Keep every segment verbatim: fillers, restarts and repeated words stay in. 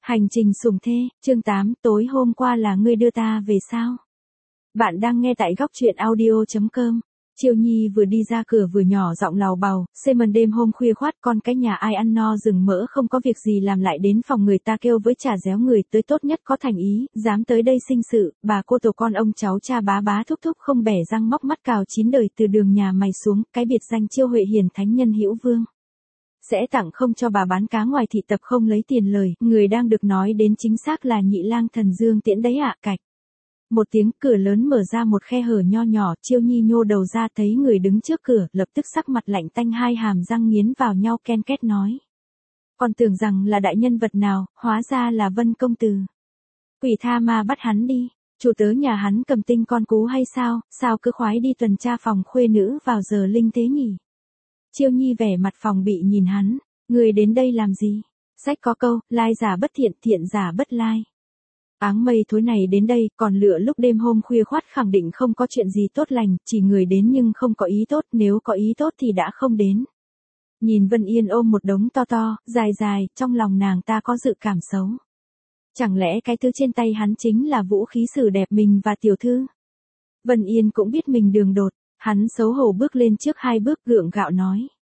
Hành trình sủng thê, chương tám, tối hôm qua là ngươi đưa ta về sao? Bạn đang nghe tại góc truyện audio chấm com. Chiêu Nhi vừa đi ra cửa vừa nhỏ giọng lào bào, Sê mần đêm hôm khuya khoát con cái nhà ai ăn no rừng mỡ không có việc gì làm lại đến phòng người ta kêu với chả réo người tới tốt nhất có thành ý, dám tới đây sinh sự, bà cô tổ con ông cháu cha bá bá thúc thúc không bẻ răng móc mắt cào chín đời từ đường nhà mày xuống, cái biệt danh Chiêu Huệ Hiền thánh nhân hữu vương. Sẽ tặng không cho bà bán cá ngoài thị tập không lấy tiền lời, người đang được nói đến chính xác là nhị lang thần Dương Tiễn đấy ạ. Cạch. Một tiếng cửa lớn mở ra một khe hở nho nhỏ, Chiêu Nhi nhô đầu ra thấy người đứng trước cửa, lập tức sắc mặt lạnh tanh hai hàm răng nghiến vào nhau ken két nói. Còn tưởng rằng là đại nhân vật nào, hóa ra là Vân công tử. Quỷ tha ma bắt hắn đi, chủ tớ nhà hắn cầm tinh con cú hay sao, sao cứ khoái đi tuần tra phòng khuê nữ vào giờ linh tế nhỉ? Chiêu Nhi vẻ mặt phòng bị nhìn hắn, người đến đây làm gì? Sách có câu, lai giả bất thiện, thiện giả bất lai. Áng mây thối này đến đây, còn lựa lúc đêm hôm khuya khoắt khẳng định không có chuyện gì tốt lành, chỉ người đến nhưng không có ý tốt, nếu có ý tốt thì đã không đến. Nhìn Vân Yên ôm một đống to to, dài dài, trong lòng nàng ta có dự cảm xấu. Chẳng lẽ cái thứ trên tay hắn chính là vũ khí xử đẹp mình và tiểu thư? Vân Yên cũng biết mình đường đột. Hắn xấu hổ bước lên trước hai bước gượng gạo nói.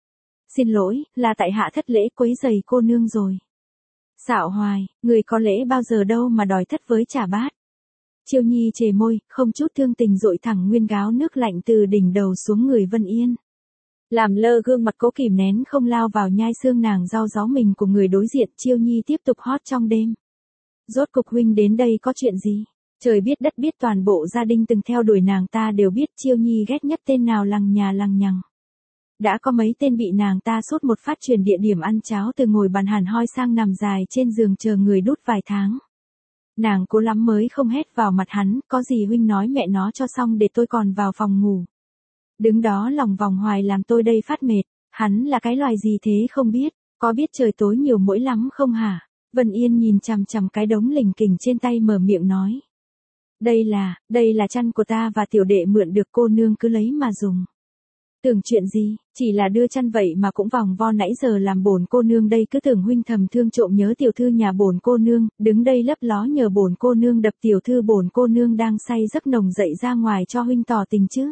Xin lỗi, là tại hạ thất lễ quấy giày cô nương rồi. Xạo hoài, người có lễ bao giờ đâu mà đòi thất với trả bát. Chiêu Nhi chề môi, không chút thương tình dội thẳng nguyên gáo nước lạnh từ đỉnh đầu xuống người Vân Yên. Làm lơ gương mặt cố kìm nén không lao vào nhai xương nàng rau ráu mình của người đối diện. Chiêu Nhi tiếp tục hót trong đêm. Rốt cục huynh đến đây có chuyện gì? Trời biết đất biết toàn bộ gia đình từng theo đuổi nàng ta đều biết Chiêu Nhi ghét nhất tên nào lằng nhà lằng nhằng. Đã có mấy tên bị nàng ta sốt một phát truyền địa điểm ăn cháo từ ngồi bàn hàn hoi sang nằm dài trên giường chờ người đút vài tháng. Nàng cố lắm mới không hét vào mặt hắn, có gì huynh nói mẹ nó cho xong để tôi còn vào phòng ngủ. Đứng đó lòng vòng hoài làm tôi đây phát mệt, hắn là cái loài gì thế không biết, có biết trời tối nhiều mũi lắm không hả? Vân Yên nhìn chằm chằm cái đống lình kình trên tay mở miệng nói. Đây là, đây là chăn của ta và tiểu đệ mượn được cô nương cứ lấy mà dùng. Tưởng chuyện gì, chỉ là đưa chăn vậy mà cũng vòng vo nãy giờ làm bổn cô nương đây cứ tưởng huynh thầm thương trộm nhớ tiểu thư nhà bổn cô nương, đứng đây lấp ló nhờ bổn cô nương đập tiểu thư bổn cô nương đang say giấc nồng dậy ra ngoài cho huynh tỏ tình chứ.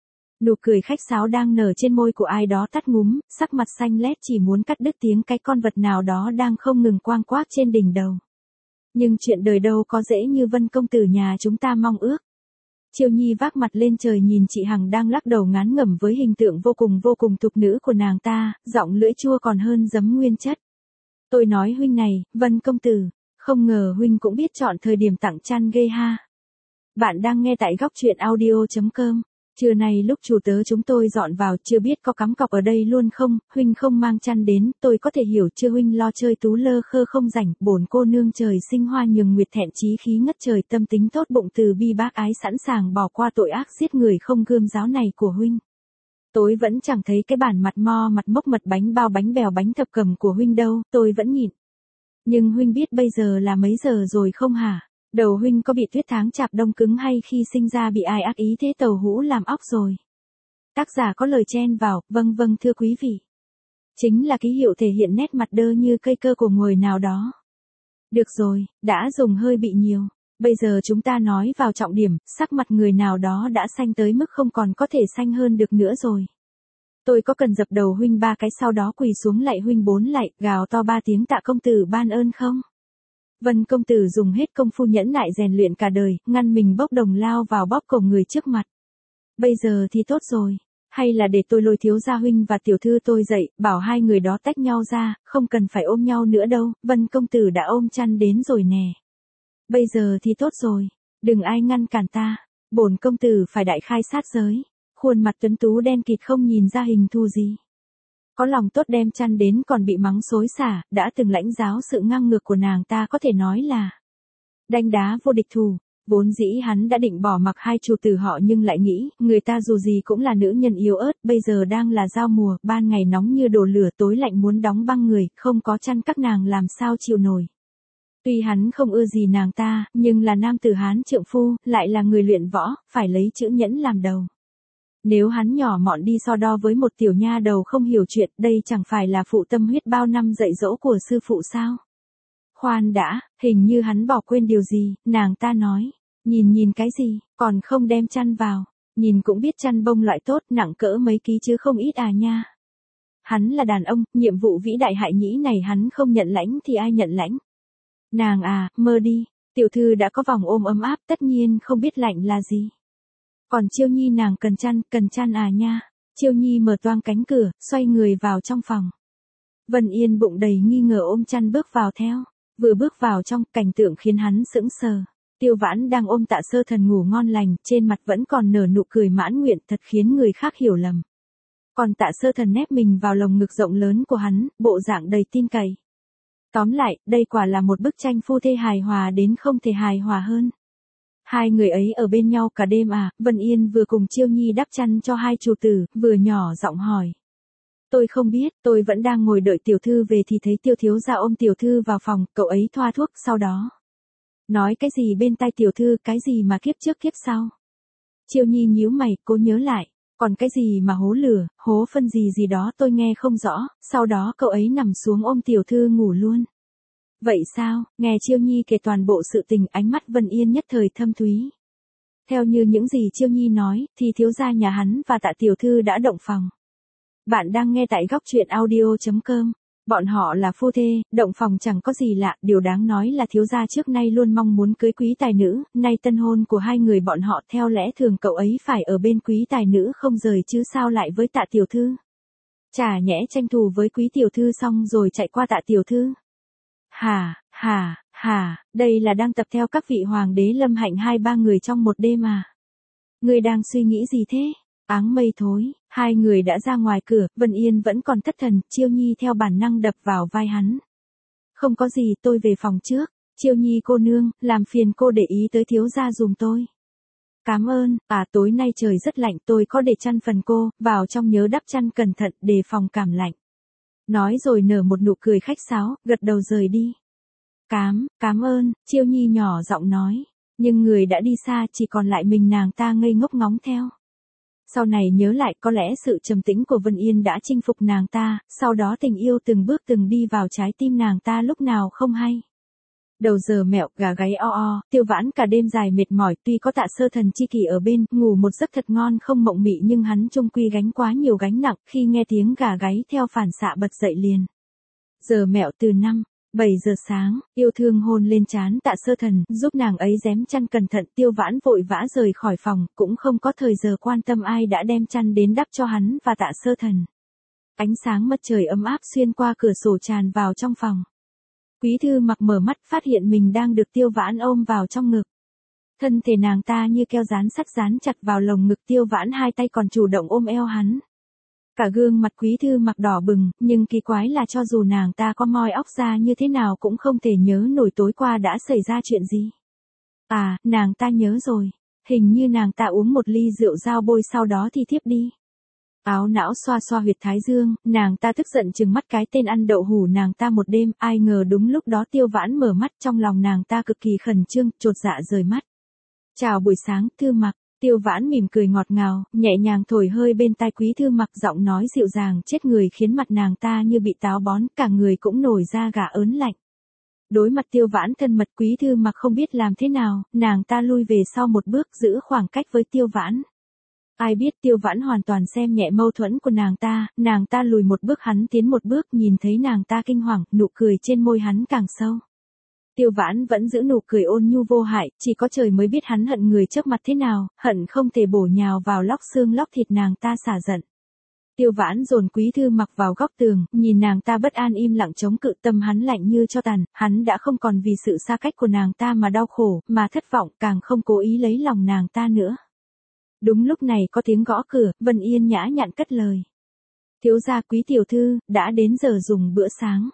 Nụ cười khách sáo đang nở trên môi của ai đó tắt ngúm, sắc mặt xanh lét chỉ muốn cắt đứt tiếng cái con vật nào đó đang không ngừng quang quác trên đỉnh đầu. Nhưng chuyện đời đâu có dễ như Vân công tử nhà chúng ta mong ước. Chiêu Nhi vác mặt lên trời nhìn chị Hằng đang lắc đầu ngán ngẩm với hình tượng vô cùng vô cùng tục nữ của nàng ta, giọng lưỡi chua còn hơn giấm nguyên chất. Tôi nói huynh này, Vân công tử, không ngờ huynh cũng biết chọn thời điểm tặng chăn ghê ha. Bạn đang nghe tại góc truyện audio chấm com. Trưa nay lúc chủ tớ chúng tôi dọn vào chưa biết có cắm cọc ở đây luôn không, huynh không mang chăn đến, tôi có thể hiểu chưa huynh lo chơi tú lơ khơ không rảnh, bổn cô nương trời sinh hoa nhường nguyệt thẹn chí khí ngất trời tâm tính tốt bụng từ bi bác ái sẵn sàng bỏ qua tội ác giết người không gươm giáo này của huynh. Tôi vẫn chẳng thấy cái bản mặt mo mặt mốc mật bánh bao bánh bèo bánh thập cẩm của huynh đâu, tôi vẫn nhịn. Nhưng huynh biết bây giờ là mấy giờ rồi không hả? Đầu huynh có bị tuyết tháng chạp đông cứng hay khi sinh ra bị ai ác ý thế tàu hũ làm óc rồi? Tác giả có lời chen vào, vâng vâng thưa quý vị. Chính là ký hiệu thể hiện nét mặt đơ như cây cơ của người nào đó. Được rồi, đã dùng hơi bị nhiều. Bây giờ chúng ta nói vào trọng điểm, sắc mặt người nào đó đã xanh tới mức không còn có thể xanh hơn được nữa rồi. Tôi có cần dập đầu huynh ba cái sau đó quỳ xuống lạy huynh bốn lạy, gào to ba tiếng tạ công tử ban ơn không? Vân công tử dùng hết công phu nhẫn nại rèn luyện cả đời, ngăn mình bốc đồng lao vào bóp cổ người trước mặt. Bây giờ thì tốt rồi, hay là để tôi lôi thiếu gia huynh và tiểu thư tôi dậy, bảo hai người đó tách nhau ra, không cần phải ôm nhau nữa đâu, Vân công tử đã ôm chăn đến rồi nè. Bây giờ thì tốt rồi, đừng ai ngăn cản ta, bổn công tử phải đại khai sát giới, khuôn mặt tuấn tú đen kịt không nhìn ra hình thù gì. Có lòng tốt đem chăn đến còn bị mắng xối xả, đã từng lãnh giáo sự ngang ngược của nàng ta có thể nói là đanh đá vô địch thủ. Vốn dĩ hắn đã định bỏ mặc hai chủ tử họ nhưng lại nghĩ, người ta dù gì cũng là nữ nhân yếu ớt, bây giờ đang là giao mùa, ban ngày nóng như đổ lửa tối lạnh muốn đóng băng người, không có chăn các nàng làm sao chịu nổi. Tuy hắn không ưa gì nàng ta, nhưng là nam tử Hán trượng phu, lại là người luyện võ, phải lấy chữ nhẫn làm đầu. Nếu hắn nhỏ mọn đi so đo với một tiểu nha đầu không hiểu chuyện, đây chẳng phải là phụ tâm huyết bao năm dạy dỗ của sư phụ sao? Khoan đã, hình như hắn bỏ quên điều gì, nàng ta nói. Nhìn nhìn cái gì, còn không đem chăn vào. Nhìn cũng biết chăn bông loại tốt, nặng cỡ mấy ký chứ không ít à nha. Hắn là đàn ông, nhiệm vụ vĩ đại hại nhĩ này hắn không nhận lãnh thì ai nhận lãnh. Nàng à, mơ đi, tiểu thư đã có vòng ôm ấm áp tất nhiên không biết lạnh là gì. Còn Chiêu Nhi nàng cần chăn, cần chăn à nha. Chiêu Nhi mở toang cánh cửa, xoay người vào trong phòng. Vân Yên bụng đầy nghi ngờ ôm chăn bước vào theo. Vừa bước vào trong, cảnh tượng khiến hắn sững sờ. Tiêu Vãn đang ôm Tạ Sơ Thần ngủ ngon lành, trên mặt vẫn còn nở nụ cười mãn nguyện thật khiến người khác hiểu lầm. Còn Tạ Sơ Thần nép mình vào lồng ngực rộng lớn của hắn, bộ dạng đầy tin cậy. Tóm lại, đây quả là một bức tranh phu thê hài hòa đến không thể hài hòa hơn. Hai người ấy ở bên nhau cả đêm à, Vân Yên vừa cùng Chiêu Nhi đắp chăn cho hai chủ tử, vừa nhỏ giọng hỏi. Tôi không biết, tôi vẫn đang ngồi đợi tiểu thư về thì thấy Tiêu thiếu gia ôm tiểu thư vào phòng, cậu ấy thoa thuốc, sau đó. Nói cái gì bên tai tiểu thư, cái gì mà kiếp trước kiếp sau. Chiêu Nhi nhíu mày, cố nhớ lại, còn cái gì mà hố lửa, hố phân gì gì đó tôi nghe không rõ, sau đó cậu ấy nằm xuống ôm tiểu thư ngủ luôn. Vậy sao, nghe Chiêu Nhi kể toàn bộ sự tình, ánh mắt Vân Yên nhất thời thâm thúy. Theo như những gì Chiêu Nhi nói, thì thiếu gia nhà hắn và Tạ tiểu thư đã động phòng. Bạn đang nghe tại góc truyện audio chấm com. Bọn họ là phu thê, động phòng chẳng có gì lạ, điều đáng nói là thiếu gia trước nay luôn mong muốn cưới quý tài nữ, nay tân hôn của hai người bọn họ theo lẽ thường cậu ấy phải ở bên quý tài nữ không rời chứ sao lại với Tạ tiểu thư. Chả nhẽ tranh thủ với quý tiểu thư xong rồi chạy qua Tạ tiểu thư. Hà, hà, hà, đây là đang tập theo các vị hoàng đế lâm hạnh hai ba người trong một đêm à. Người đang suy nghĩ gì thế? Áng mây thối, hai người đã ra ngoài cửa, Vân Yên vẫn còn thất thần, Chiêu Nhi theo bản năng đập vào vai hắn. Không có gì, tôi về phòng trước. Chiêu Nhi cô nương, làm phiền cô để ý tới thiếu gia dùm tôi. Cảm ơn, à tối nay trời rất lạnh, tôi có để chăn phần cô, vào trong nhớ đắp chăn cẩn thận, đề phòng cảm lạnh. Nói rồi nở một nụ cười khách sáo, gật đầu rời đi. Cám, cám ơn, Chiêu Nhi nhỏ giọng nói, nhưng người đã đi xa chỉ còn lại mình nàng ta ngây ngốc ngóng theo. Sau này nhớ lại có lẽ sự trầm tĩnh của Vân Yên đã chinh phục nàng ta, sau đó tình yêu từng bước từng đi vào trái tim nàng ta lúc nào không hay. Đầu giờ mẹo, gà gáy o o, Tiêu Vãn cả đêm dài mệt mỏi, tuy có Tạ Sơ Thần chi kỷ ở bên, ngủ một giấc thật ngon không mộng mị nhưng hắn chung quy gánh quá nhiều gánh nặng, khi nghe tiếng gà gáy theo phản xạ bật dậy liền. Giờ mẹo từ năm, bảy giờ sáng, yêu thương hôn lên trán Tạ Sơ Thần, giúp nàng ấy rém chăn cẩn thận, Tiêu Vãn vội vã rời khỏi phòng, cũng không có thời giờ quan tâm ai đã đem chăn đến đắp cho hắn và Tạ Sơ Thần. Ánh sáng mặt trời ấm áp xuyên qua cửa sổ tràn vào trong phòng. Quý thư mặc mở mắt phát hiện mình đang được Tiêu Vãn ôm vào trong ngực. Thân thể nàng ta như keo dán sắt dán chặt vào lồng ngực Tiêu Vãn, hai tay còn chủ động ôm eo hắn. Cả gương mặt quý thư mặc đỏ bừng, nhưng kỳ quái là cho dù nàng ta có moi óc ra như thế nào cũng không thể nhớ nổi tối qua đã xảy ra chuyện gì. À, nàng ta nhớ rồi. Hình như nàng ta uống một ly rượu dao bôi sau đó thì thiếp đi. Áo não xoa xoa huyệt thái dương, nàng ta tức giận trừng mắt cái tên ăn đậu hủ nàng ta một đêm, ai ngờ đúng lúc đó Tiêu Vãn mở mắt, trong lòng nàng ta cực kỳ khẩn trương, chột dạ rời mắt. Chào buổi sáng, Thư Mặc. Tiêu Vãn mỉm cười ngọt ngào, nhẹ nhàng thổi hơi bên tai Quý Thư Mặc, giọng nói dịu dàng chết người khiến mặt nàng ta như bị táo bón, cả người cũng nổi da gà ớn lạnh. Đối mặt Tiêu Vãn thân mật, Quý Thư Mặc không biết làm thế nào, nàng ta lui về sau một bước giữ khoảng cách với Tiêu Vãn. Ai biết Tiêu Vãn hoàn toàn xem nhẹ mâu thuẫn của nàng ta, nàng ta lùi một bước hắn tiến một bước, nhìn thấy nàng ta kinh hoàng, nụ cười trên môi hắn càng sâu. Tiêu Vãn vẫn giữ nụ cười ôn nhu vô hại, chỉ có trời mới biết hắn hận người trước mặt thế nào, hận không thể bổ nhào vào lóc xương lóc thịt nàng ta xả giận. Tiêu Vãn dồn Quý Thư Mặc vào góc tường, nhìn nàng ta bất an im lặng chống cự, tâm hắn lạnh như cho tàn, hắn đã không còn vì sự xa cách của nàng ta mà đau khổ, mà thất vọng, càng không cố ý lấy lòng nàng ta nữa. Đúng lúc này có tiếng gõ cửa, Vân Yên nhã nhặn cất lời. Thiếu gia Quý tiểu thư, đã đến giờ dùng bữa sáng.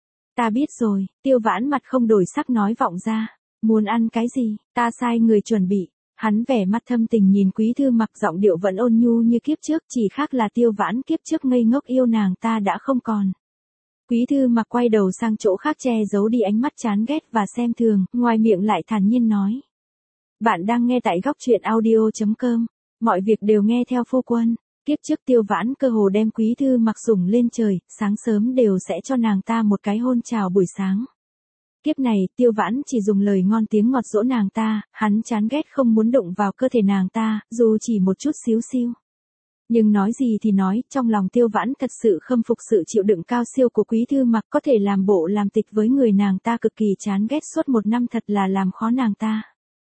Ta biết rồi, Tiêu Vãn mặt không đổi sắc nói vọng ra. Muốn ăn cái gì, ta sai người chuẩn bị. Hắn vẻ mặt thâm tình nhìn Quý Thư Mặc, giọng điệu vẫn ôn nhu như kiếp trước, chỉ khác là Tiêu Vãn kiếp trước ngây ngốc yêu nàng ta đã không còn. Quý Thư Mặc quay đầu sang chỗ khác che giấu đi ánh mắt chán ghét và xem thường, ngoài miệng lại thản nhiên nói. Bạn đang nghe tại góc truyện audio chấm com. Mọi việc đều nghe theo phu quân. Kiếp trước Tiêu Vãn cơ hồ đem Quý Thư Mặc sủng lên trời, sáng sớm đều sẽ cho nàng ta một cái hôn chào buổi sáng. Kiếp này, Tiêu Vãn chỉ dùng lời ngon tiếng ngọt dỗ nàng ta, hắn chán ghét không muốn đụng vào cơ thể nàng ta, dù chỉ một chút xíu xiu. Nhưng nói gì thì nói, trong lòng Tiêu Vãn thật sự khâm phục sự chịu đựng cao siêu của Quý Thư Mặc, có thể làm bộ làm tịch với người nàng ta cực kỳ chán ghét suốt một năm thật là làm khó nàng ta.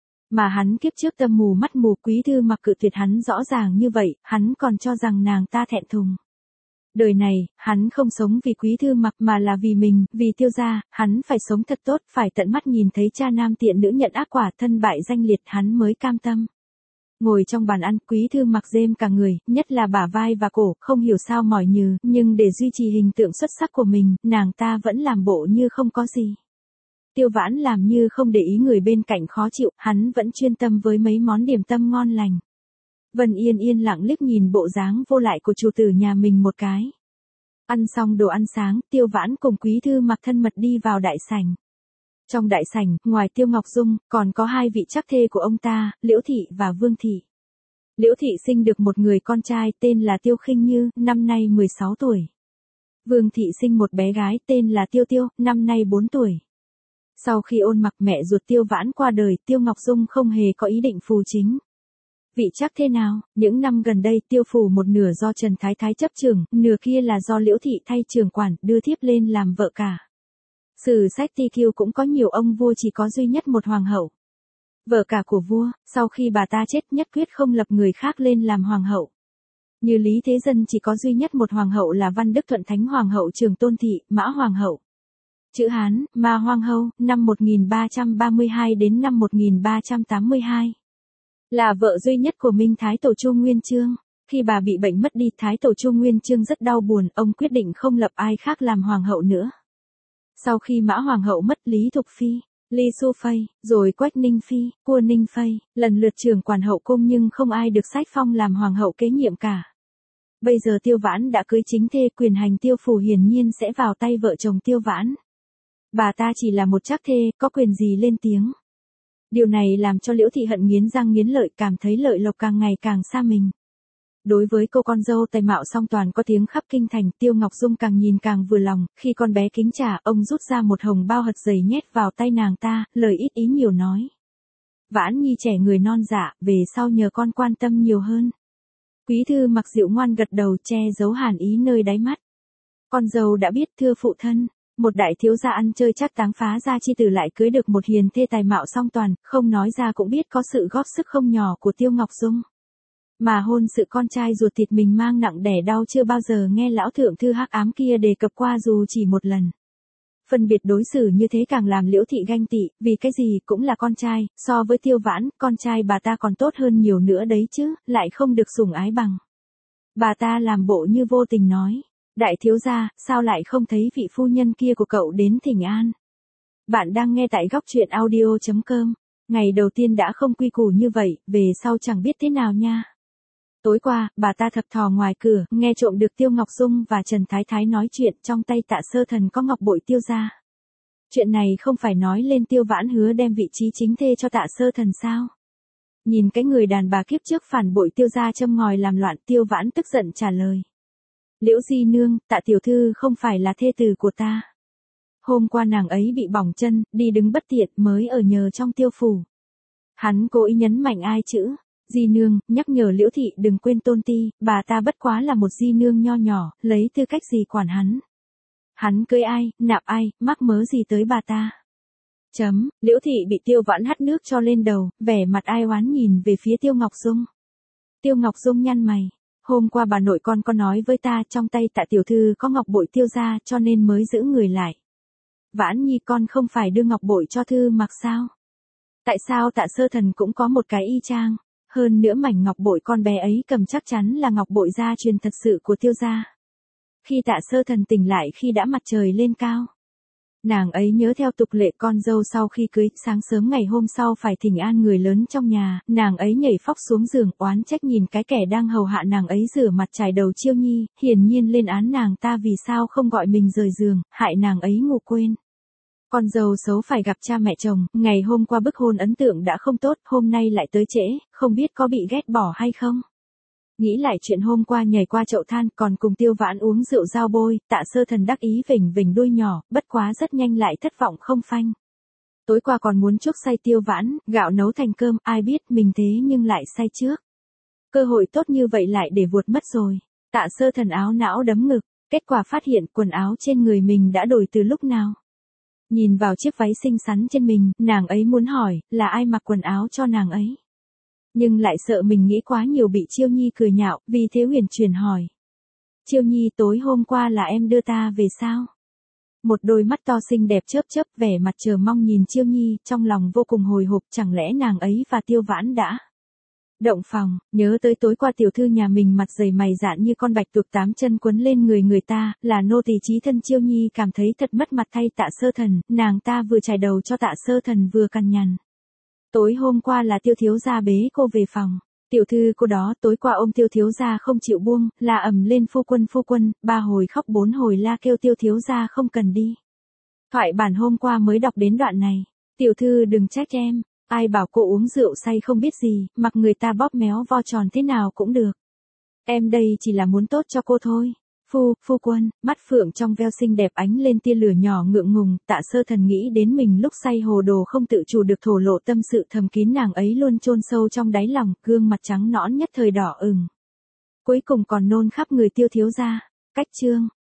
Mà hắn kiếp trước tâm mù mắt mù, Quý Thư Mặc cự tuyệt hắn rõ ràng như vậy, hắn còn cho rằng nàng ta thẹn thùng. Đời này, hắn không sống vì Quý Thư Mặc mà là vì mình, vì Tiêu gia, hắn phải sống thật tốt, phải tận mắt nhìn thấy cha nam tiện nữ nhận ác quả, thân bại danh liệt hắn mới cam tâm. Ngồi trong bàn ăn, Quý Thư Mặc rêm cả người, nhất là bả vai và cổ, không hiểu sao mỏi nhừ, nhưng để duy trì hình tượng xuất sắc của mình, nàng ta vẫn làm bộ như không có gì. Tiêu Vãn làm như không để ý người bên cạnh khó chịu, hắn vẫn chuyên tâm với mấy món điểm tâm ngon lành. Vân Yên yên lặng liếc nhìn bộ dáng vô lại của chủ tử nhà mình một cái. Ăn xong đồ ăn sáng, Tiêu Vãn cùng Quý Thư Mặc thân mật đi vào đại sảnh. Trong đại sảnh, ngoài Tiêu Ngọc Dung, còn có hai vị trắc thê của ông ta, Liễu Thị và Vương Thị. Liễu Thị sinh được một người con trai tên là Tiêu Khinh Như, năm nay mười sáu tuổi. Vương Thị sinh một bé gái tên là Tiêu Tiêu, năm nay bốn tuổi. Sau khi Ôn Mặc mẹ ruột Tiêu Vãn qua đời, Tiêu Ngọc Dung không hề có ý định phù chính. Vị chắc thế nào, những năm gần đây Tiêu phủ một nửa do Trần Thái Thái chấp trưởng, nửa kia là do Liễu Thị thay trưởng quản, đưa thiếp lên làm vợ cả. Sử sách Ti Kiêu cũng có nhiều ông vua chỉ có duy nhất một hoàng hậu. Vợ cả của vua, sau khi bà ta chết nhất quyết không lập người khác lên làm hoàng hậu. Như Lý Thế Dân chỉ có duy nhất một hoàng hậu là Văn Đức Thuận Thánh Hoàng hậu Trường Tôn Thị, Mã Hoàng hậu. Chữ Hán, Ma Hoang Hâu, năm một nghìn ba trăm ba mươi hai đến năm một nghìn ba trăm tám mươi hai. Là vợ duy nhất của Minh Thái Tổ Chu Nguyên Chương. Khi bà bị bệnh mất đi, Thái Tổ Chu Nguyên Chương rất đau buồn, ông quyết định không lập ai khác làm hoàng hậu nữa. Sau khi Mã Hoàng hậu mất, Lý Thục Phi, Ly Xu Phây, rồi Quách Ninh Phi, Cua Ninh Phây, lần lượt trưởng quản hậu cung nhưng không ai được sách phong làm hoàng hậu kế nhiệm cả. Bây giờ Tiêu Vãn đã cưới chính thê, quyền hành Tiêu phủ hiển nhiên sẽ vào tay vợ chồng Tiêu Vãn. Bà ta chỉ là một trác thê, có quyền gì lên tiếng. Điều này làm cho Liễu Thị hận nghiến răng nghiến lợi, cảm thấy lợi lộc càng ngày càng xa mình. Đối với cô con dâu tài mạo song toàn có tiếng khắp kinh thành, Tiêu Ngọc Dung càng nhìn càng vừa lòng, khi con bé kính trà, ông rút ra một hồng bao hật dày nhét vào tay nàng ta, lời ít ý nhiều nói. Vãn Nhi trẻ người non dạ, về sau nhờ con quan tâm nhiều hơn. Quý Thư Mặc dịu ngoan gật đầu, che giấu hàn ý nơi đáy mắt. Con dâu đã biết, thưa phụ thân. Một đại thiếu gia ăn chơi chắc táng phá gia chi tử lại cưới được một hiền thê tài mạo song toàn, không nói ra cũng biết có sự góp sức không nhỏ của Tiêu Ngọc Dung. Mà hôn sự con trai ruột thịt mình mang nặng đẻ đau chưa bao giờ nghe lão thượng thư hắc ám kia đề cập qua dù chỉ một lần. Phân biệt đối xử như thế càng làm Liễu Thị ganh tị, vì cái gì cũng là con trai, so với Tiêu Vãn, con trai bà ta còn tốt hơn nhiều nữa đấy chứ, lại không được sủng ái bằng. Bà ta làm bộ như vô tình nói. Đại thiếu gia, sao lại không thấy vị phu nhân kia của cậu đến thỉnh an? Bạn đang nghe tại góc truyện audio chấm com. Ngày đầu tiên đã không quy củ như vậy, về sau chẳng biết thế nào nha. Tối qua, bà ta thập thò ngoài cửa, nghe trộm được Tiêu Ngọc Dung và Trần Thái Thái nói chuyện, trong tay Tạ Sơ Thần có ngọc bội Tiêu gia. Chuyện này không phải nói lên Tiêu Vãn hứa đem vị trí chính thê cho Tạ Sơ Thần sao? Nhìn cái người đàn bà kiếp trước phản bội Tiêu gia châm ngòi làm loạn, Tiêu Vãn tức giận trả lời. Liễu di nương, Tạ tiểu thư không phải là thê tử của ta. Hôm qua nàng ấy bị bỏng chân, đi đứng bất tiện mới ở nhờ trong Tiêu phủ. Hắn cố ý nhấn mạnh ai chữ. Di nương, nhắc nhở Liễu Thị đừng quên Tôn Ti, bà ta bất quá là một di nương nho nhỏ, lấy tư cách gì quản hắn. Hắn cưới ai, nạp ai, mắc mớ gì tới bà ta. Chấm, Liễu Thị bị Tiêu Vãn hắt nước cho lên đầu, vẻ mặt ai oán nhìn về phía Tiêu Ngọc Dung. Tiêu Ngọc Dung nhăn mày. Hôm qua bà nội con có nói với ta trong tay Tạ tiểu thư có ngọc bội Tiêu gia cho nên mới giữ người lại. Vãn Nhi con không phải đưa ngọc bội cho Thư Mặc sao? Tại sao Tạ Sơ Thần cũng có một cái y chang? Hơn nữa mảnh ngọc bội con bé ấy cầm chắc chắn là ngọc bội gia truyền thật sự của Tiêu gia. Khi Tạ Sơ Thần tỉnh lại khi đã mặt trời lên cao. Nàng ấy nhớ theo tục lệ con dâu sau khi cưới, sáng sớm ngày hôm sau phải thỉnh an người lớn trong nhà, nàng ấy nhảy phóc xuống giường oán trách nhìn cái kẻ đang hầu hạ nàng ấy rửa mặt chải đầu Chiêu Nhi, hiển nhiên lên án nàng ta vì sao không gọi mình rời giường, hại nàng ấy ngủ quên. Con dâu xấu phải gặp cha mẹ chồng, ngày hôm qua bức hôn ấn tượng đã không tốt, hôm nay lại tới trễ, không biết có bị ghét bỏ hay không. Nghĩ lại chuyện hôm qua nhảy qua chậu than còn cùng Tiêu Vãn uống rượu giao bôi, Tạ Sơ Thần đắc ý vểnh vểnh đuôi nhỏ, bất quá rất nhanh lại thất vọng không phanh. Tối qua còn muốn chuốc say Tiêu Vãn, gạo nấu thành cơm, ai biết mình thế nhưng lại say trước. Cơ hội tốt như vậy lại để vuột mất rồi. Tạ Sơ Thần áo não đấm ngực, kết quả phát hiện quần áo trên người mình đã đổi từ lúc nào. Nhìn vào chiếc váy xinh xắn trên mình, nàng ấy muốn hỏi, là ai mặc quần áo cho nàng ấy. Nhưng lại sợ mình nghĩ quá nhiều bị Chiêu Nhi cười nhạo, vì thế huyền chuyển hỏi. Chiêu Nhi, tối hôm qua là em đưa ta về sao? Một đôi mắt to xinh đẹp chớp chớp, vẻ mặt chờ mong nhìn Chiêu Nhi, trong lòng vô cùng hồi hộp, chẳng lẽ nàng ấy và Tiêu Vãn đã động phòng. Nhớ tới tối qua tiểu thư nhà mình mặt dày mày dạn như con bạch tuộc tám chân quấn lên người người ta, là nô tỳ chí thân. Chiêu Nhi cảm thấy thật mất mặt thay Tạ Sơ Thần, nàng ta vừa chải đầu cho Tạ Sơ Thần vừa cằn nhằn. Tối hôm qua là Tiêu thiếu gia bế cô về phòng. Tiểu thư cô đó tối qua ôm Tiêu thiếu gia không chịu buông, là ầm lên phu quân phu quân, ba hồi khóc bốn hồi la kêu Tiêu thiếu gia không cần đi. Thoại bản hôm qua mới đọc đến đoạn này. Tiểu thư đừng trách em, ai bảo cô uống rượu say không biết gì, mặc người ta bóp méo vo tròn thế nào cũng được. Em đây chỉ là muốn tốt cho cô thôi. Phu, phu quân, mắt phượng trong veo xinh đẹp ánh lên tia lửa nhỏ ngượng ngùng, Tạ Sơ Thần nghĩ đến mình lúc say hồ đồ không tự chủ được thổ lộ tâm sự thầm kín nàng ấy luôn chôn sâu trong đáy lòng, gương mặt trắng nõn nhất thời đỏ ửng. Cuối cùng còn nôn khắp người Tiêu thiếu gia. Cách chương